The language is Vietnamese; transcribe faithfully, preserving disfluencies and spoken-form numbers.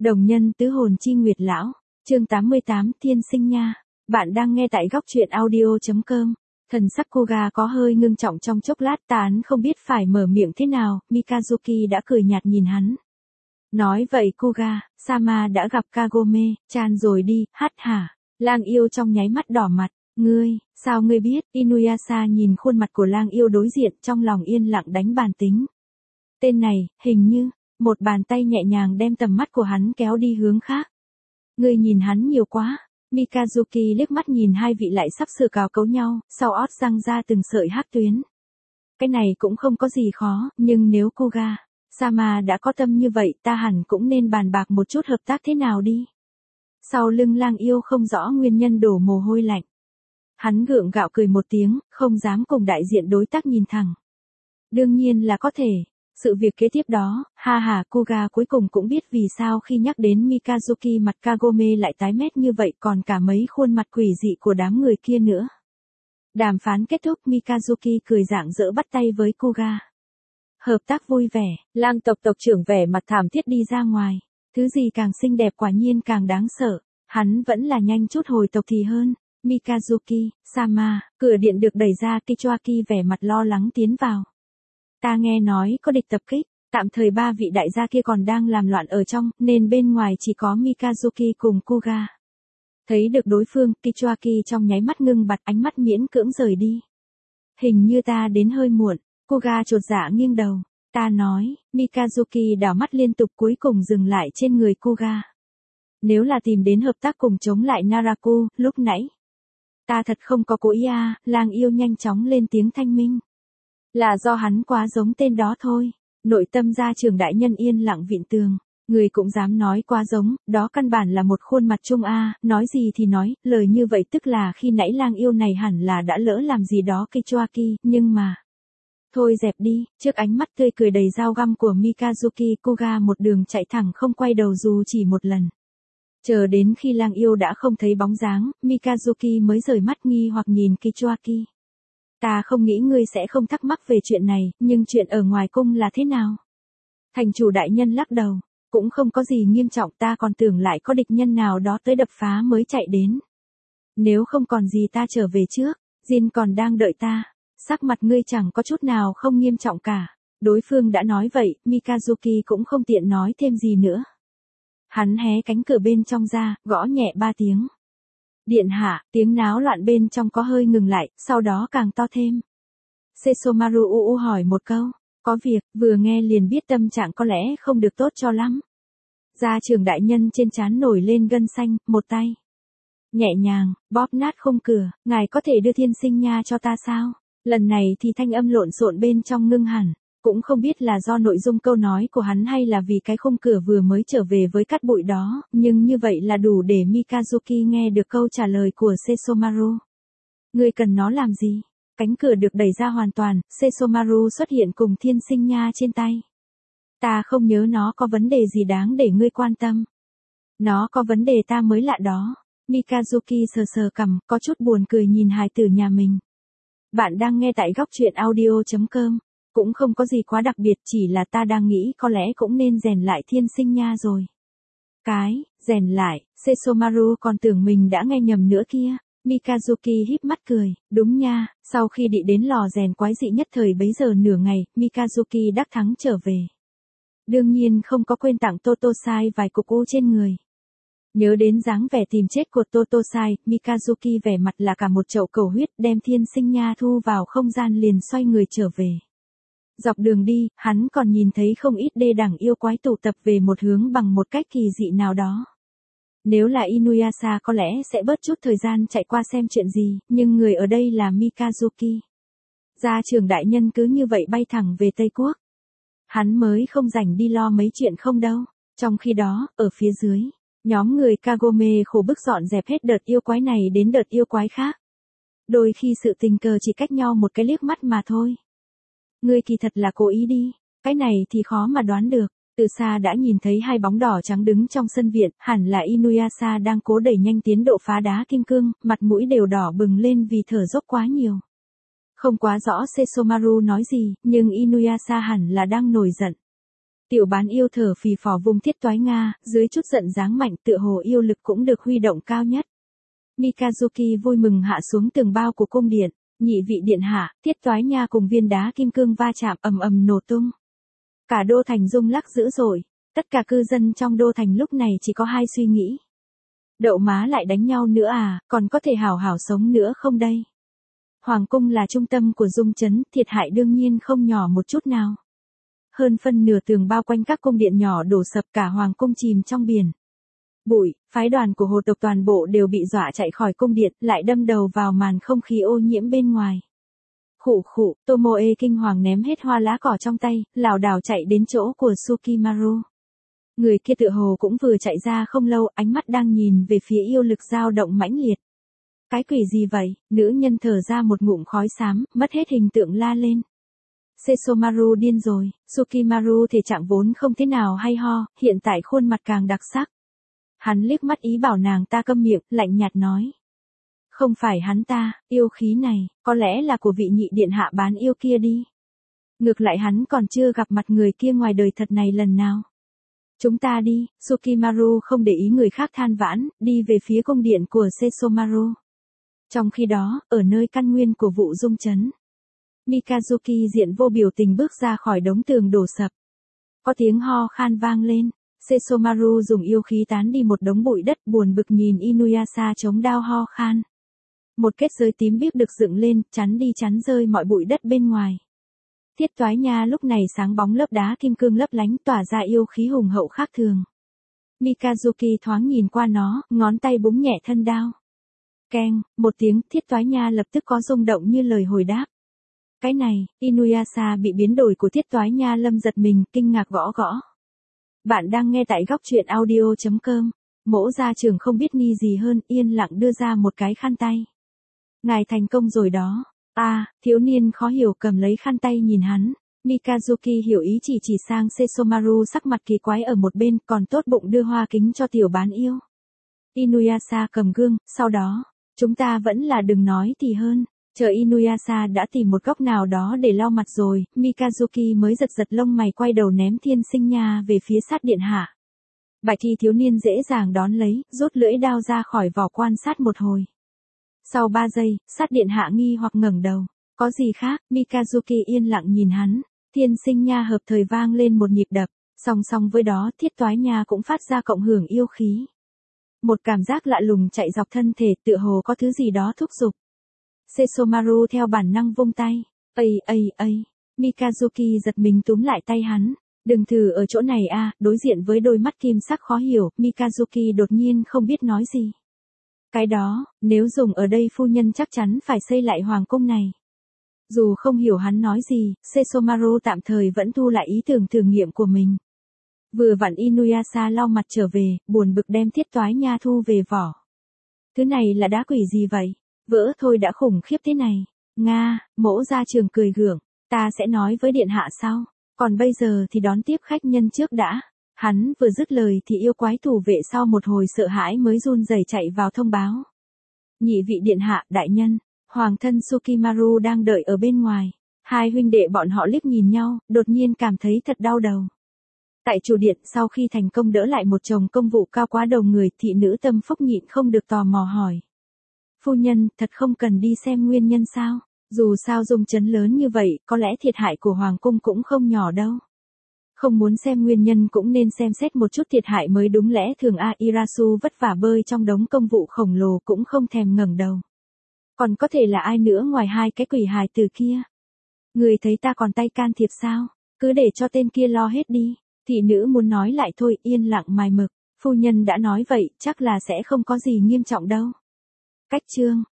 Đồng nhân tứ hồn chi nguyệt lão, chương tám mươi tám Thiên sinh nha. Bạn đang nghe tại góc truyện audio.com. Thần sắc Koga có hơi ngưng trọng trong chốc lát, tán không biết phải mở miệng thế nào, Mikazuki đã cười nhạt nhìn hắn. Nói vậy Koga, Sama đã gặp Kagome-chan rồi đi, hát hả? Lang yêu trong nháy mắt đỏ mặt, ngươi, sao ngươi biết? Inuyasha nhìn khuôn mặt của lang yêu đối diện, trong lòng yên lặng đánh bàn tính. Tên này, hình như, một bàn tay nhẹ nhàng đem tầm mắt của hắn kéo đi hướng khác. Ngươi nhìn hắn nhiều quá. Mikazuki liếc mắt nhìn hai vị lại sắp sửa cào cấu nhau, sau ót răng ra từng sợi hắc tuyến. Cái này cũng không có gì khó, nhưng nếu Koga, Sama đã có tâm như vậy, ta hẳn cũng nên bàn bạc một chút hợp tác thế nào đi. Sau lưng lang yêu không rõ nguyên nhân đổ mồ hôi lạnh. Hắn gượng gạo cười một tiếng, không dám cùng đại diện đối tác nhìn thẳng. Đương nhiên là có thể. Sự việc kế tiếp đó, ha ha, Koga cuối cùng cũng biết vì sao khi nhắc đến Mikazuki mặt Kagome lại tái mét như vậy, còn cả mấy khuôn mặt quỷ dị của đám người kia nữa. Đàm phán kết thúc, Mikazuki cười rạng rỡ bắt tay với Koga. Hợp tác vui vẻ, lang tộc tộc trưởng vẻ mặt thảm thiết đi ra ngoài. Thứ gì càng xinh đẹp quả nhiên càng đáng sợ. Hắn vẫn là nhanh chút hồi tộc thì hơn. Mikazuki, Sama, cửa điện được đẩy ra, Kichoaki vẻ mặt lo lắng tiến vào. Ta nghe nói có địch tập kích, tạm thời ba vị đại gia kia còn đang làm loạn ở trong, nên bên ngoài chỉ có Mikazuki cùng Koga. Thấy được đối phương, Kichoaki trong nháy mắt ngưng bặt, ánh mắt miễn cưỡng rời đi. Hình như ta đến hơi muộn, Koga chột dạ nghiêng đầu. Ta nói, Mikazuki đảo mắt liên tục cuối cùng dừng lại trên người Koga. Nếu là tìm đến hợp tác cùng chống lại Naraku, lúc nãy. Ta thật không có cố ý à, lang yêu nhanh chóng lên tiếng thanh minh. Là do hắn quá giống tên đó thôi. Nội tâm gia trưởng đại nhân yên lặng vịn tường. Người cũng dám nói quá giống, đó căn bản là một khuôn mặt chung a, nói gì thì nói, lời như vậy tức là khi nãy lang yêu này hẳn là đã lỡ làm gì đó Kichoaki, nhưng mà. Thôi dẹp đi, trước ánh mắt tươi cười đầy dao găm của Mikazuki, Koga một đường chạy thẳng không quay đầu dù chỉ một lần. Chờ đến khi lang yêu đã không thấy bóng dáng, Mikazuki mới rời mắt nghi hoặc nhìn Kichoaki. Ta không nghĩ ngươi sẽ không thắc mắc về chuyện này, nhưng chuyện ở ngoài cung là thế nào? Thành chủ đại nhân lắc đầu, cũng không có gì nghiêm trọng, ta còn tưởng lại có địch nhân nào đó tới đập phá mới chạy đến. Nếu không còn gì ta trở về trước, Jin còn đang đợi ta, sắc mặt ngươi chẳng có chút nào không nghiêm trọng cả. Đối phương đã nói vậy, Mikazuki cũng không tiện nói thêm gì nữa. Hắn hé cánh cửa bên trong ra, gõ nhẹ ba tiếng. Điện hạ, tiếng náo loạn bên trong có hơi ngừng lại, sau đó càng to thêm. Sesomaru u u hỏi một câu, có việc, vừa nghe liền biết tâm trạng có lẽ không được tốt cho lắm. Gia trưởng đại nhân trên trán nổi lên gân xanh, một tay. Nhẹ nhàng, bóp nát khung cửa, ngài có thể đưa thiên sinh nha cho ta sao? Lần này thì thanh âm lộn xộn bên trong ngưng hẳn. Cũng không biết là do nội dung câu nói của hắn hay là vì cái khung cửa vừa mới trở về với cát bụi đó, nhưng như vậy là đủ để Mikazuki nghe được câu trả lời của Sesomaru. Ngươi cần nó làm gì? Cánh cửa được đẩy ra hoàn toàn, Sesomaru xuất hiện cùng thiên sinh nha trên tay. Ta không nhớ nó có vấn đề gì đáng để ngươi quan tâm. Nó có vấn đề ta mới lạ đó. Mikazuki sờ sờ cằm, có chút buồn cười nhìn hài tử nhà mình. Bạn đang nghe tại góc truyện audio.com. Cũng không có gì quá đặc biệt, chỉ là ta đang nghĩ có lẽ cũng nên rèn lại thiên sinh nha rồi. Cái, rèn lại, Sesomaru còn tưởng mình đã nghe nhầm nữa kia. Mikazuki híp mắt cười, đúng nha, sau khi đi đến lò rèn quái dị nhất thời bấy giờ nửa ngày, Mikazuki đắc thắng trở về. Đương nhiên không có quên tặng Totosai vài cục u trên người. Nhớ đến dáng vẻ tìm chết của Totosai, Mikazuki vẻ mặt là cả một chậu cầu huyết, đem thiên sinh nha thu vào không gian liền xoay người trở về. Dọc đường đi, hắn còn nhìn thấy không ít đê đẳng yêu quái tụ tập về một hướng bằng một cách kỳ dị nào đó. Nếu là Inuyasha có lẽ sẽ bớt chút thời gian chạy qua xem chuyện gì, nhưng người ở đây là Mikazuki. Gia trưởng đại nhân cứ như vậy bay thẳng về Tây Quốc. Hắn mới không rảnh đi lo mấy chuyện không đâu. Trong khi đó, ở phía dưới, nhóm người Kagome khổ bức dọn dẹp hết đợt yêu quái này đến đợt yêu quái khác. Đôi khi sự tình cờ chỉ cách nhau một cái liếc mắt mà thôi. Ngươi kỳ thật là cố ý đi, cái này thì khó mà đoán được. Từ xa đã nhìn thấy hai bóng đỏ trắng đứng trong sân viện, hẳn là Inuyasha đang cố đẩy nhanh tiến độ phá đá kim cương, mặt mũi đều đỏ bừng lên vì thở dốc quá nhiều. Không quá rõ Sesomaru nói gì, nhưng Inuyasha hẳn là đang nổi giận. Tiểu bán yêu thở phì phò vùng thiết toái Nga, dưới chút giận dáng mạnh tựa hồ yêu lực cũng được huy động cao nhất. Mikazuki vui mừng hạ xuống tường bao của cung điện, nhị vị điện hạ, thiết toái nha cùng viên đá kim cương va chạm ầm ầm nổ tung. Cả đô thành rung lắc dữ dội, tất cả cư dân trong đô thành lúc này chỉ có hai suy nghĩ. Đậu má lại đánh nhau nữa à, còn có thể hảo hảo sống nữa không đây? Hoàng cung là trung tâm của dung trấn, thiệt hại đương nhiên không nhỏ một chút nào. Hơn phân nửa tường bao quanh các cung điện nhỏ đổ sập, cả hoàng cung chìm trong biển bụi, phái đoàn của hồ tộc toàn bộ đều bị dọa chạy khỏi cung điện, lại đâm đầu vào màn không khí ô nhiễm bên ngoài. Khụ khụ, Tomoe kinh hoàng ném hết hoa lá cỏ trong tay, lảo đảo chạy đến chỗ của Sukimaru. Người kia tựa hồ cũng vừa chạy ra không lâu, ánh mắt đang nhìn về phía yêu lực dao động mãnh liệt. Cái quỷ gì vậy? Nữ nhân thở ra một ngụm khói xám, mất hết hình tượng la lên. Sesomaru điên rồi, Sukimaru thể trạng vốn không thế nào hay ho, hiện tại khuôn mặt càng đặc sắc. Hắn liếc mắt ý bảo nàng ta câm miệng, lạnh nhạt nói. Không phải hắn ta, yêu khí này, có lẽ là của vị nhị điện hạ bán yêu kia đi. Ngược lại hắn còn chưa gặp mặt người kia ngoài đời thật này lần nào. Chúng ta đi, Sukimaru không để ý người khác than vãn, đi về phía cung điện của Sesomaru. Trong khi đó, ở nơi căn nguyên của vụ dung trấn, Mikazuki diện vô biểu tình bước ra khỏi đống tường đổ sập. Có tiếng ho khan vang lên, Sesomaru dùng yêu khí tán đi một đống bụi đất, buồn bực nhìn Inuyasha chống đao ho khan. Một kết giới tím biếc được dựng lên, chắn đi chắn rơi mọi bụi đất bên ngoài. Thiết toái nha lúc này sáng bóng lớp đá kim cương lấp lánh, tỏa ra yêu khí hùng hậu khác thường. Mikazuki thoáng nhìn qua nó, ngón tay búng nhẹ thân đao. Keng, một tiếng, thiết toái nha lập tức có rung động như lời hồi đáp. Cái này, Inuyasha bị biến đổi của thiết toái nha lâm giật mình, kinh ngạc gõ gõ. Bạn đang nghe tại góc truyện audio chấm com. Mỗ gia trưởng không biết ni gì hơn, yên lặng đưa ra một cái khăn tay. Ngài thành công rồi đó. À, thiếu niên khó hiểu cầm lấy khăn tay nhìn hắn. Mikazuki hiểu ý chỉ chỉ sang Sesomaru sắc mặt kỳ quái ở một bên, còn tốt bụng đưa hoa kính cho tiểu bán yêu. Inuyasha cầm gương, sau đó, chúng ta vẫn là đừng nói thì hơn. Chờ Inuyasha đã tìm một góc nào đó để lau mặt rồi, Mikazuki mới giật giật lông mày quay đầu ném thiên sinh nha về phía sát điện hạ. Bạch y thiếu niên dễ dàng đón lấy, rút lưỡi đao ra khỏi vỏ quan sát một hồi. Sau ba giây, sát điện hạ nghi hoặc ngẩng đầu. Có gì khác? Mikazuki yên lặng nhìn hắn. Thiên sinh nha hợp thời vang lên một nhịp đập, song song với đó thiết toái nha cũng phát ra cộng hưởng yêu khí. Một cảm giác lạ lùng chạy dọc thân thể, tựa hồ có thứ gì đó thúc giục. Sesomaru theo bản năng vung tay. Ây ây ây, Mikazuki giật mình túm lại tay hắn. Đừng thử ở chỗ này a. Đối diện với đôi mắt kim sắc khó hiểu, Mikazuki đột nhiên không biết nói gì. Cái đó, nếu dùng ở đây phu nhân chắc chắn phải xây lại hoàng cung này. Dù không hiểu hắn nói gì, Sesomaru tạm thời vẫn thu lại ý tưởng thử nghiệm của mình. Vừa vặn Inuyasha lau mặt trở về, buồn bực đem thiết toái nha thu về vỏ. Thứ này là đá quỷ gì vậy? Vỡ thôi đã khủng khiếp thế này. Nga, mỗ gia trường cười gượng, ta sẽ nói với điện hạ sau. Còn bây giờ thì đón tiếp khách nhân trước đã. Hắn vừa dứt lời thì yêu quái thủ vệ sau một hồi sợ hãi mới run rẩy chạy vào thông báo. Nhị vị điện hạ, đại nhân, hoàng thân Sukimaru đang đợi ở bên ngoài. Hai huynh đệ bọn họ liếc nhìn nhau, đột nhiên cảm thấy thật đau đầu. Tại chủ điện, sau khi thành công đỡ lại một chồng công vụ cao quá đầu người, thị nữ tâm phúc nhịn không được tò mò hỏi. Phu nhân, thật không cần đi xem nguyên nhân sao? Dù sao dung chấn lớn như vậy, có lẽ thiệt hại của hoàng cung cũng không nhỏ đâu. Không muốn xem nguyên nhân cũng nên xem xét một chút thiệt hại mới đúng lẽ thường a. Irasu vất vả bơi trong đống công vụ khổng lồ cũng không thèm ngẩng đầu. Còn có thể là ai nữa ngoài hai cái quỷ hài từ kia? Người thấy ta còn tay can thiệp sao? Cứ để cho tên kia lo hết đi. Thị nữ muốn nói lại thôi, yên lặng mài mực. Phu nhân đã nói vậy, chắc là sẽ không có gì nghiêm trọng đâu. Cách chương